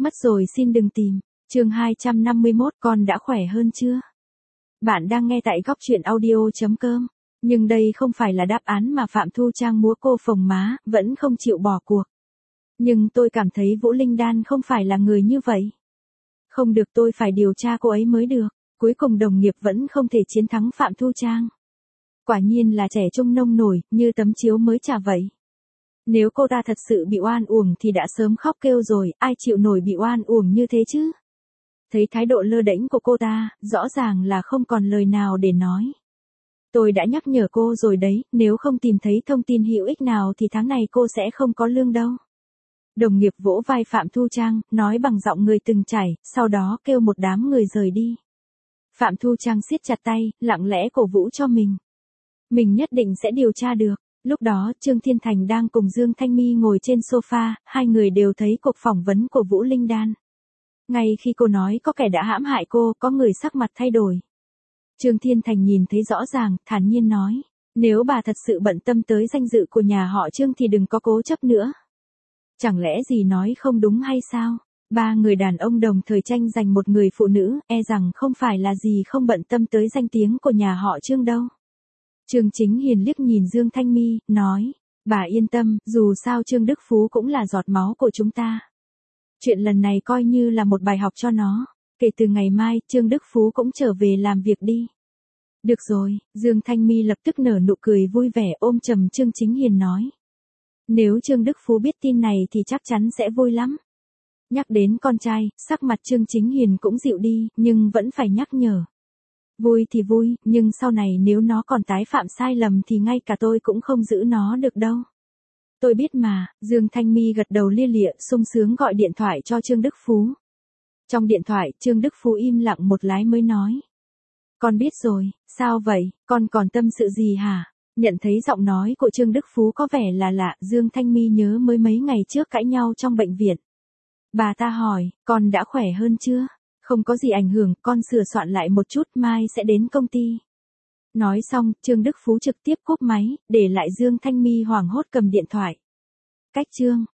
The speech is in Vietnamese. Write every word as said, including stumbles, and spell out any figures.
Mất rồi xin đừng tìm. Chương hai trăm năm mươi mốt, con đã khỏe hơn chưa? Bạn đang nghe tại góc truyện audio chấm com. Nhưng đây không phải là đáp án mà Phạm Thu Trang múa cô phồng má, vẫn không chịu bỏ cuộc. Nhưng tôi cảm thấy Vũ Linh Đan không phải là người như vậy. Không được, tôi phải điều tra cô ấy mới được. Cuối cùng đồng nghiệp vẫn không thể chiến thắng Phạm Thu Trang. Quả nhiên là trẻ trung nông nổi, như tấm chiếu mới trả vậy. Nếu cô ta thật sự bị oan uổng thì đã sớm khóc kêu rồi, ai chịu nổi bị oan uổng như thế chứ? Thấy thái độ lơ đễnh của cô ta, rõ ràng là không còn lời nào để nói. Tôi đã nhắc nhở cô rồi đấy, nếu không tìm thấy thông tin hữu ích nào thì tháng này cô sẽ không có lương đâu. Đồng nghiệp vỗ vai Phạm Thu Trang, nói bằng giọng người từng trải, sau đó kêu một đám người rời đi. Phạm Thu Trang siết chặt tay, lặng lẽ cổ vũ cho mình. Mình nhất định sẽ điều tra được. Lúc đó, Trương Thiên Thành đang cùng Dương Thanh My ngồi trên sofa, hai người đều thấy cuộc phỏng vấn của Vũ Linh Đan. Ngay khi cô nói có kẻ đã hãm hại cô, có người sắc mặt thay đổi. Trương Thiên Thành nhìn thấy rõ ràng, thản nhiên nói, nếu bà thật sự bận tâm tới danh dự của nhà họ Trương thì đừng có cố chấp nữa. Chẳng lẽ gì nói không đúng hay sao? Ba người đàn ông đồng thời tranh giành một người phụ nữ, e rằng không phải là gì không bận tâm tới danh tiếng của nhà họ Trương đâu. Trương Chính Hiền liếc nhìn Dương Thanh My, nói, bà yên tâm, dù sao Trương Đức Phú cũng là giọt máu của chúng ta. Chuyện lần này coi như là một bài học cho nó, kể từ ngày mai, Trương Đức Phú cũng trở về làm việc đi. Được rồi, Dương Thanh My lập tức nở nụ cười vui vẻ ôm chầm Trương Chính Hiền nói. Nếu Trương Đức Phú biết tin này thì chắc chắn sẽ vui lắm. Nhắc đến con trai, sắc mặt Trương Chính Hiền cũng dịu đi, nhưng vẫn phải nhắc nhở. Vui thì vui, nhưng sau này nếu nó còn tái phạm sai lầm thì ngay cả tôi cũng không giữ nó được đâu. Tôi biết mà, Dương Thanh My gật đầu lia lịa, sung sướng gọi điện thoại cho Trương Đức Phú. Trong điện thoại, Trương Đức Phú im lặng một lát mới nói. Con biết rồi, sao vậy, con còn tâm sự gì hả? Nhận thấy giọng nói của Trương Đức Phú có vẻ là lạ, Dương Thanh My nhớ mới mấy ngày trước cãi nhau trong bệnh viện. Bà ta hỏi, con đã khỏe hơn chưa? Không có gì ảnh hưởng, con sửa soạn lại một chút, mai sẽ đến công ty. Nói xong, Trương Đức Phú trực tiếp cúp máy, để lại Dương Thanh My hoảng hốt cầm điện thoại. Cách Trương